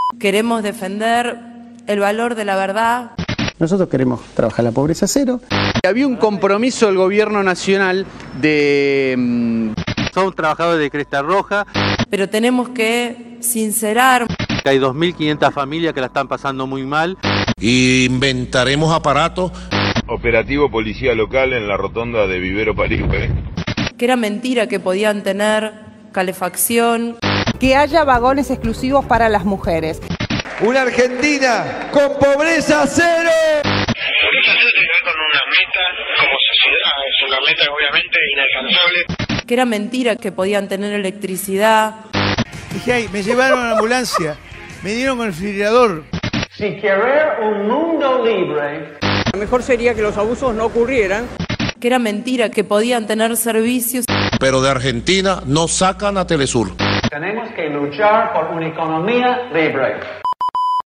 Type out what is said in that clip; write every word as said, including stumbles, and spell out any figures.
Queremos defender el valor de la verdad. Nosotros queremos trabajar la pobreza cero. Había un compromiso del gobierno nacional de... Mmm, son trabajadores de Cresta Roja. Pero tenemos que sincerar. Hay dos mil quinientas familias que la están pasando muy mal. Y inventaremos aparatos. Operativo policía local en la rotonda de Vivero París. Que era mentira que podían tener calefacción. Que haya vagones exclusivos para las mujeres. Una Argentina con pobreza cero. Pobreza cero tiene que ver con una meta como sociedad, es una meta obviamente inalcanzable. Que era mentira que podían tener electricidad. Dije, ay, me llevaron a la ambulancia, me dieron con el refrigerador. Si querer un mundo libre, lo mejor sería que los abusos no ocurrieran. Que era mentira que podían tener servicios. Pero de Argentina no sacan a Telesur. Tenemos que luchar por una economía libre.